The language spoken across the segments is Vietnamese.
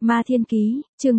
Ma Thiên Ký, chương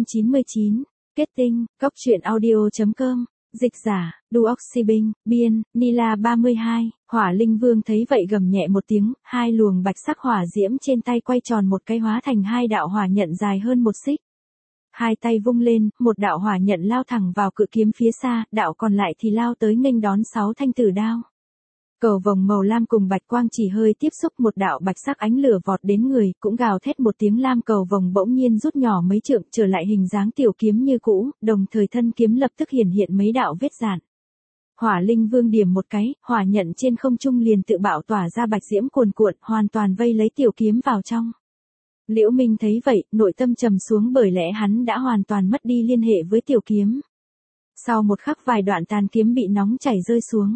499, kết tinh, cốc truyện audio.com, dịch giả, Duoxibinh, biên, Nila 32, Hỏa Linh Vương thấy vậy gầm nhẹ một tiếng, hai luồng bạch sắc hỏa diễm trên tay quay tròn một cái hóa thành hai đạo hỏa nhận dài hơn một xích. Hai tay vung lên, một đạo hỏa nhận lao thẳng vào cự kiếm phía xa, đạo còn lại thì lao tới nghênh đón 6 thanh tử đao. Cầu vồng màu lam cùng bạch quang chỉ hơi tiếp xúc, một đạo bạch sắc ánh lửa vọt đến người, cũng gào thét một tiếng, lam cầu vồng bỗng nhiên rút nhỏ mấy trượng, trở lại hình dáng tiểu kiếm như cũ, đồng thời thân kiếm lập tức hiển hiện mấy đạo vết dạn. Hỏa Linh Vương điểm một cái, hỏa nhận trên không trung liền tự bạo tỏa ra bạch diễm cuồn cuộn, hoàn toàn vây lấy tiểu kiếm vào trong. Liễu Minh thấy vậy, nội tâm trầm xuống, bởi lẽ hắn đã hoàn toàn mất đi liên hệ với tiểu kiếm. Sau một khắc vài đoạn tàn kiếm bị nóng chảy rơi xuống.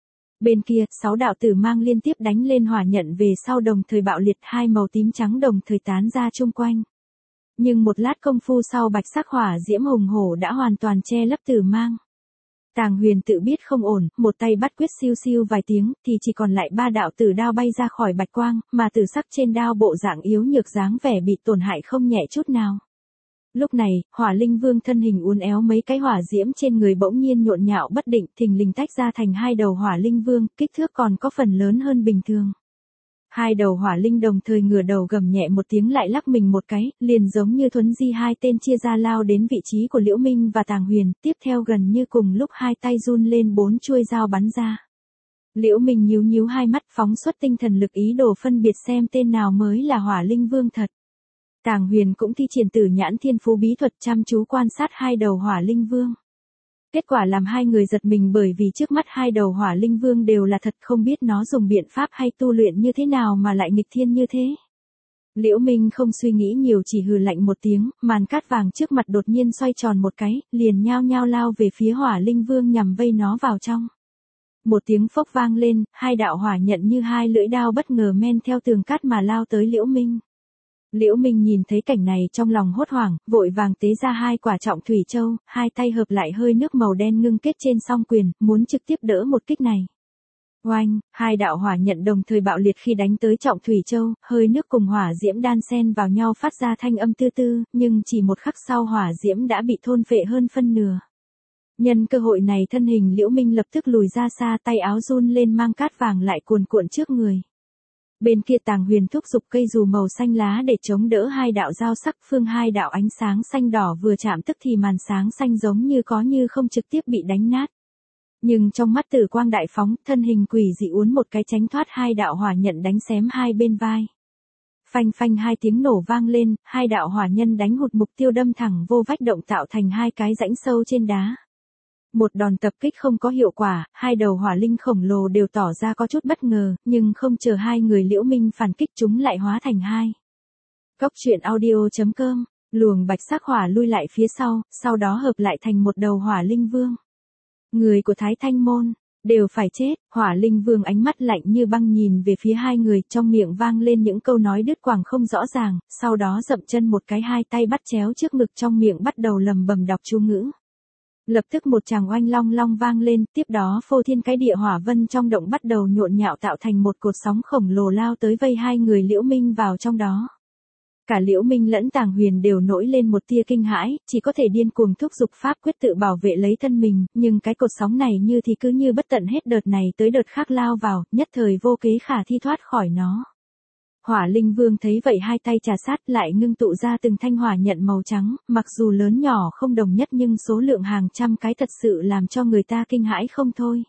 Bên kia, 6 đạo tử mang liên tiếp đánh lên hỏa nhận về sau, đồng thời bạo liệt, hai màu tím trắng đồng thời tán ra chung quanh. Nhưng một lát công phu sau, bạch sắc hỏa diễm hùng hổ đã hoàn toàn che lấp tử mang. Tàng Huyền tự biết không ổn, một tay bắt quyết siêu siêu vài tiếng, thì chỉ còn lại 3 đạo tử đao bay ra khỏi bạch quang, mà tử sắc trên đao bộ dạng yếu nhược, dáng vẻ bị tổn hại không nhẹ chút nào. Lúc này, Hỏa Linh Vương thân hình uốn éo, mấy cái hỏa diễm trên người bỗng nhiên nhộn nhạo bất định, thình lình tách ra thành hai đầu Hỏa Linh Vương, kích thước còn có phần lớn hơn bình thường. Hai đầu hỏa linh đồng thời ngửa đầu gầm nhẹ một tiếng, lại lắc mình một cái, liền giống như thuấn di hai tên chia ra lao đến vị trí của Liễu Minh và Tàng Huyền, tiếp theo gần như cùng lúc hai tay run lên, 4 chuôi dao bắn ra. Liễu Minh nhíu nhíu hai mắt, phóng xuất tinh thần lực ý đồ phân biệt xem tên nào mới là Hỏa Linh Vương thật. Tàng Huyền cũng thi triển Tử Nhãn Thiên Phú bí thuật, chăm chú quan sát hai đầu Hỏa Linh Vương. Kết quả làm hai người giật mình, bởi vì trước mắt hai đầu Hỏa Linh Vương đều là thật, không biết nó dùng biện pháp hay tu luyện như thế nào mà lại nghịch thiên như thế. Liễu Minh không suy nghĩ nhiều, chỉ hừ lạnh một tiếng, màn cát vàng trước mặt đột nhiên xoay tròn một cái, liền nhao nhao lao về phía Hỏa Linh Vương nhằm vây nó vào trong. Một tiếng phốc vang lên, hai đạo hỏa nhận như hai lưỡi đao bất ngờ men theo tường cát mà lao tới Liễu Minh. Liễu Minh nhìn thấy cảnh này trong lòng hốt hoảng, vội vàng tế ra hai quả trọng thủy châu, hai tay hợp lại, hơi nước màu đen ngưng kết trên song quyền, muốn trực tiếp đỡ một kích này. Oanh, hai đạo hỏa nhận đồng thời bạo liệt khi đánh tới trọng thủy châu, hơi nước cùng hỏa diễm đan xen vào nhau phát ra thanh âm tư tư, nhưng chỉ một khắc sau hỏa diễm đã bị thôn phệ hơn phân nửa. Nhân cơ hội này, thân hình Liễu Minh lập tức lùi ra xa, tay áo run lên, mang cát vàng lại cuồn cuộn trước người. Bên kia Tàng Huyền thúc giục cây dù màu xanh lá để chống đỡ hai đạo dao sắc phương, hai đạo ánh sáng xanh đỏ vừa chạm tức thì màn sáng xanh giống như có như không trực tiếp bị đánh nát. Nhưng trong mắt Tử Quang đại phóng, thân hình quỷ dị uốn một cái tránh thoát hai đạo hỏa nhận đánh xém hai bên vai. Phanh phanh hai tiếng nổ vang lên, hai đạo hỏa nhân đánh hụt mục tiêu, đâm thẳng vô vách động, tạo thành hai cái rãnh sâu trên đá. Một đòn tập kích không có hiệu quả, hai đầu hỏa linh khổng lồ đều tỏ ra có chút bất ngờ, nhưng không chờ hai người Liễu Minh phản kích, chúng lại hóa thành hai. Cốc truyện audio.com, luồng bạch sắc hỏa lui lại phía sau đó hợp lại thành một đầu Hỏa Linh Vương. Người của Thái Thanh Môn đều phải chết. Hỏa Linh Vương ánh mắt lạnh như băng nhìn về phía hai người, trong miệng vang lên những câu nói đứt quãng không rõ ràng, sau đó dậm chân một cái, hai tay bắt chéo trước ngực, trong miệng bắt đầu lầm bầm đọc chú ngữ. Lập tức một tràng oanh long long vang lên, tiếp đó phô thiên cái địa hỏa vân trong động bắt đầu nhộn nhạo, tạo thành một cột sóng khổng lồ lao tới, vây hai người Liễu Minh vào trong đó. Cả Liễu Minh lẫn Tàng Huyền đều nổi lên một tia kinh hãi, chỉ có thể điên cuồng thúc giục pháp quyết tự bảo vệ lấy thân mình, nhưng cái cột sóng này như thì cứ như bất tận, hết đợt này tới đợt khác lao vào, nhất thời vô kế khả thi thoát khỏi nó. Hỏa Linh Vương thấy vậy, hai tay trà sát lại ngưng tụ ra từng thanh hỏa nhận màu trắng, mặc dù lớn nhỏ không đồng nhất nhưng số lượng hàng trăm cái thật sự làm cho người ta kinh hãi không thôi.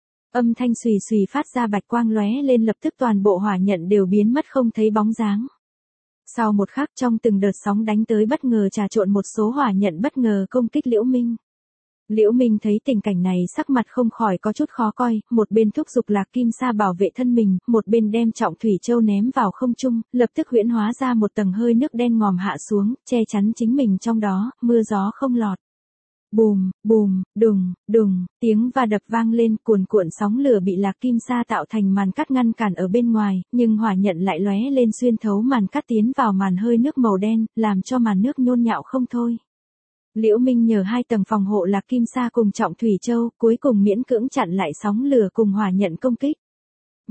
Âm thanh xùy xùy phát ra, bạch quang lóe lên, lập tức toàn bộ hỏa nhận đều biến mất không thấy bóng dáng. Sau một khắc, trong từng đợt sóng đánh tới bất ngờ trà trộn một số hỏa nhận bất ngờ công kích Liễu Minh. Liễu Minh thấy tình cảnh này, sắc mặt không khỏi có chút khó coi, một bên thúc giục Lạc Kim Sa bảo vệ thân mình, một bên đem trọng thủy châu ném vào không trung, lập tức huyễn hóa ra một tầng hơi nước đen ngòm hạ xuống, che chắn chính mình trong đó, mưa gió không lọt. Bùm, bùm, đùng, đùng, tiếng va đập vang lên, cuồn cuộn sóng lửa bị Lạc Kim Sa tạo thành màn cát ngăn cản ở bên ngoài, nhưng hỏa nhận lại lóe lên xuyên thấu màn cát tiến vào màn hơi nước màu đen, làm cho màn nước nhôn nhạo không thôi. Liễu Minh nhờ hai tầng phòng hộ Lạc Kim Sa cùng trọng thủy châu, cuối cùng miễn cưỡng chặn lại sóng lửa cùng hỏa nhận công kích.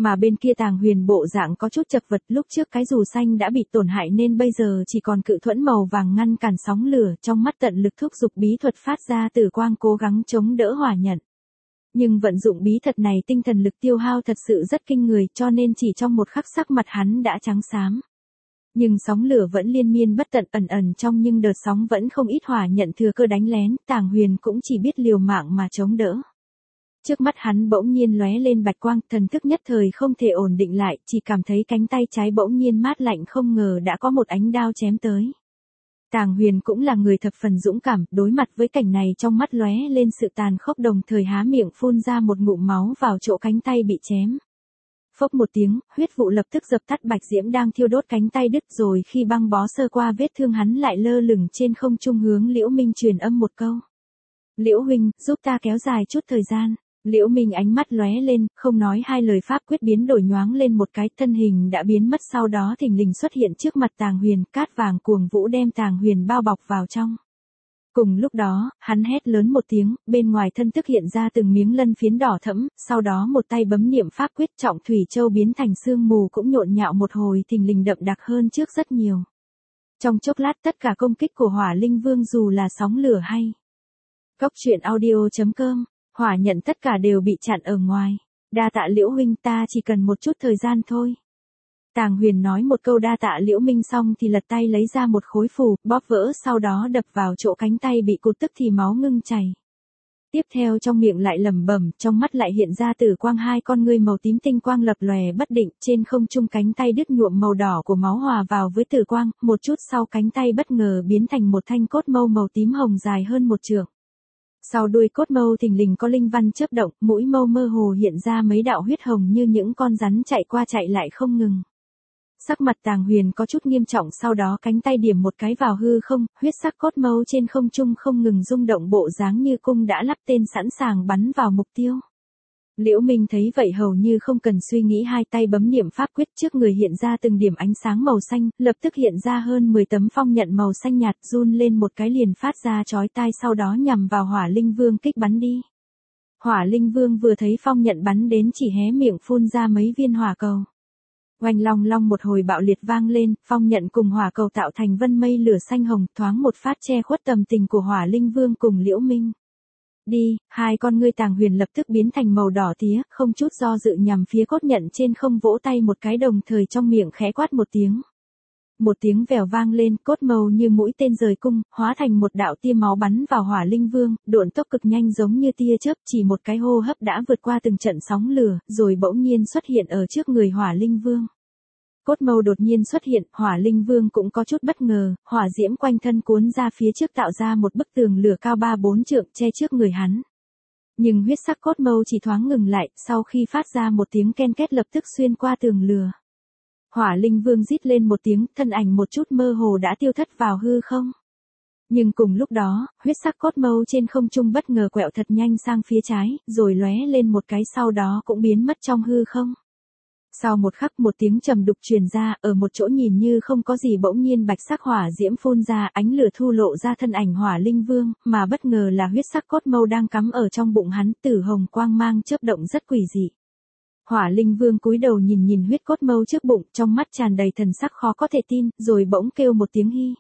Mà bên kia Tàng Huyền bộ dạng có chút chật vật, lúc trước cái dù xanh đã bị tổn hại nên bây giờ chỉ còn cự thuẫn màu vàng ngăn cản sóng lửa, trong mắt tận lực thúc giục bí thuật phát ra tử quang cố gắng chống đỡ hỏa nhận. Nhưng vận dụng bí thuật này tinh thần lực tiêu hao thật sự rất kinh người, cho nên chỉ trong một khắc sắc mặt hắn đã trắng xám. Nhưng sóng lửa vẫn liên miên bất tận, ẩn ẩn trong nhưng đợt sóng vẫn không ít, hỏa nhận thừa cơ đánh lén, Tàng Huyền cũng chỉ biết liều mạng mà chống đỡ. Trước mắt hắn bỗng nhiên lóe lên bạch quang, thần thức nhất thời không thể ổn định lại, chỉ cảm thấy cánh tay trái bỗng nhiên mát lạnh, không ngờ đã có một ánh đao chém tới. Tàng Huyền cũng là người thập phần dũng cảm, đối mặt với cảnh này trong mắt lóe lên sự tàn khốc, đồng thời há miệng phun ra một ngụm máu vào chỗ cánh tay bị chém. Phốc một tiếng, huyết vụ lập tức dập tắt bạch diễm đang thiêu đốt cánh tay đứt, rồi khi băng bó sơ qua vết thương hắn lại lơ lửng trên không trung hướng Liễu Minh truyền âm một câu. Liễu huynh, giúp ta kéo dài chút thời gian. Liễu Minh ánh mắt lóe lên, không nói hai lời pháp quyết biến đổi nhoáng lên một cái, thân hình đã biến mất, sau đó thình lình xuất hiện trước mặt Tàng Huyền, cát vàng cuồng vũ đem Tàng Huyền bao bọc vào trong. Cùng lúc đó, hắn hét lớn một tiếng, bên ngoài thân thức hiện ra từng miếng lân phiến đỏ thẫm, sau đó một tay bấm niệm pháp quyết, trọng thủy châu biến thành sương mù cũng nhộn nhạo một hồi, thình lình đậm đặc hơn trước rất nhiều. Trong chốc lát tất cả công kích của Hỏa Linh Vương dù là sóng lửa hay Cốc truyện audio.com, hỏa nhận tất cả đều bị chặn ở ngoài. Đa tạ Liễu huynh, ta chỉ cần một chút thời gian thôi. Tàng Huyền nói một câu đa tạ Liễu Minh xong thì lật tay lấy ra một khối phù, bóp vỡ, sau đó đập vào chỗ cánh tay bị cụt, tức thì máu ngưng chảy. Tiếp theo trong miệng lại lẩm bẩm, trong mắt lại hiện ra tử quang, hai con ngươi màu tím tinh quang lập lòe bất định, trên không trung cánh tay đứt nhuộm màu đỏ của máu hòa vào với tử quang, một chút sau cánh tay bất ngờ biến thành một thanh cốt mâu màu tím hồng dài hơn một trượng. Sau đuôi cốt mâu thình lình có linh văn chớp động, mũi mâu mơ hồ hiện ra mấy đạo huyết hồng như những con rắn chạy qua chạy lại không ngừng. Sắc mặt Tàng Huyền có chút nghiêm trọng, sau đó cánh tay điểm một cái vào hư không, huyết sắc cốt mâu trên không trung không ngừng rung động, bộ dáng như cung đã lắp tên sẵn sàng bắn vào mục tiêu. Liễu Minh thấy vậy hầu như không cần suy nghĩ, hai tay bấm niệm pháp quyết, trước người hiện ra từng điểm ánh sáng màu xanh, lập tức hiện ra hơn 10 tấm phong nhận màu xanh nhạt, run lên một cái liền phát ra chói tai, sau đó nhằm vào Hỏa Linh Vương kích bắn đi. Hỏa Linh Vương vừa thấy phong nhận bắn đến chỉ hé miệng phun ra mấy viên hỏa cầu. Oanh long long một hồi bạo liệt vang lên, phong nhận cùng hỏa cầu tạo thành vân mây lửa xanh hồng, thoáng một phát che khuất tầm tình của Hỏa Linh Vương cùng Liễu Minh. Đi, hai con ngươi Tàng Huyền lập tức biến thành màu đỏ tía, không chút do dự nhằm phía cốt nhận trên không, vỗ tay một cái, đồng thời trong miệng khẽ quát một tiếng. Một tiếng vèo vang lên, cốt mâu như mũi tên rời cung, hóa thành một đạo tia máu bắn vào Hỏa Linh Vương, độn tốc cực nhanh giống như tia chớp, chỉ một cái hô hấp đã vượt qua từng trận sóng lửa, rồi bỗng nhiên xuất hiện ở trước người Hỏa Linh Vương. Cốt mâu đột nhiên xuất hiện, Hỏa Linh Vương cũng có chút bất ngờ, hỏa diễm quanh thân cuốn ra phía trước tạo ra một bức tường lửa cao 3-4 trượng che trước người hắn. Nhưng huyết sắc cốt mâu chỉ thoáng ngừng lại, sau khi phát ra một tiếng ken két lập tức xuyên qua tường lửa. Hỏa Linh Vương rít lên một tiếng, thân ảnh một chút mơ hồ đã tiêu thất vào hư không. Nhưng cùng lúc đó, huyết sắc cốt mâu trên không trung bất ngờ quẹo thật nhanh sang phía trái, rồi lóe lên một cái, sau đó cũng biến mất trong hư không. Sau một khắc một tiếng trầm đục truyền ra, ở một chỗ nhìn như không có gì bỗng nhiên bạch sắc hỏa diễm phun ra, ánh lửa thu lộ ra thân ảnh Hỏa Linh Vương, mà bất ngờ là huyết sắc cốt mâu đang cắm ở trong bụng hắn, tử hồng quang mang chớp động rất quỷ dị. Hỏa Linh Vương cúi đầu nhìn nhìn huyết cốt mâu trước bụng, trong mắt tràn đầy thần sắc khó có thể tin, rồi bỗng kêu một tiếng hi.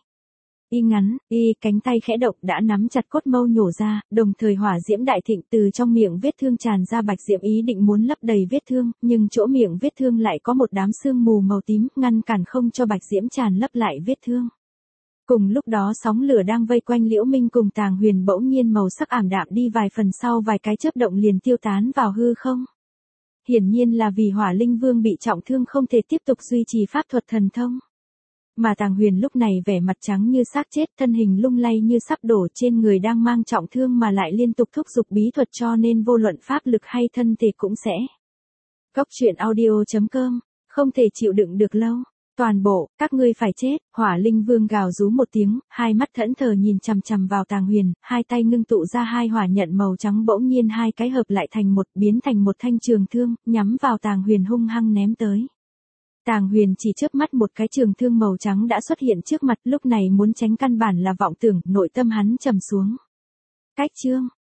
Y ngắn, y cánh tay khẽ động đã nắm chặt cốt mâu nhổ ra, đồng thời hỏa diễm đại thịnh, từ trong miệng vết thương tràn ra bạch diễm, ý định muốn lấp đầy vết thương, nhưng chỗ miệng vết thương lại có một đám sương mù màu tím, ngăn cản không cho bạch diễm tràn lấp lại vết thương. Cùng lúc đó sóng lửa đang vây quanh Liễu Minh cùng Tàng Huyền bỗng nhiên màu sắc ảm đạm đi vài phần, sau vài cái chớp động liền tiêu tán vào hư không. Hiển nhiên là vì Hỏa Linh Vương bị trọng thương không thể tiếp tục duy trì pháp thuật thần thông. Mà Tàng Huyền lúc này vẻ mặt trắng như xác chết, thân hình lung lay như sắp đổ, trên người đang mang trọng thương mà lại liên tục thúc giục bí thuật, cho nên vô luận pháp lực hay thân thể cũng sẽ. Cốc truyện audio.com, không thể chịu đựng được lâu. Toàn bộ, các ngươi phải chết. Hỏa Linh Vương gào rú một tiếng, hai mắt thẫn thờ nhìn chằm chằm vào Tàng Huyền, hai tay ngưng tụ ra hai hỏa nhận màu trắng, bỗng nhiên hai cái hợp lại thành một, biến thành một thanh trường thương, nhắm vào Tàng Huyền hung hăng ném tới. Tàng Huyền chỉ chớp mắt một cái, trường thương màu trắng đã xuất hiện trước mặt, lúc này muốn tránh căn bản là vọng tưởng, nội tâm hắn trầm xuống. Cách chương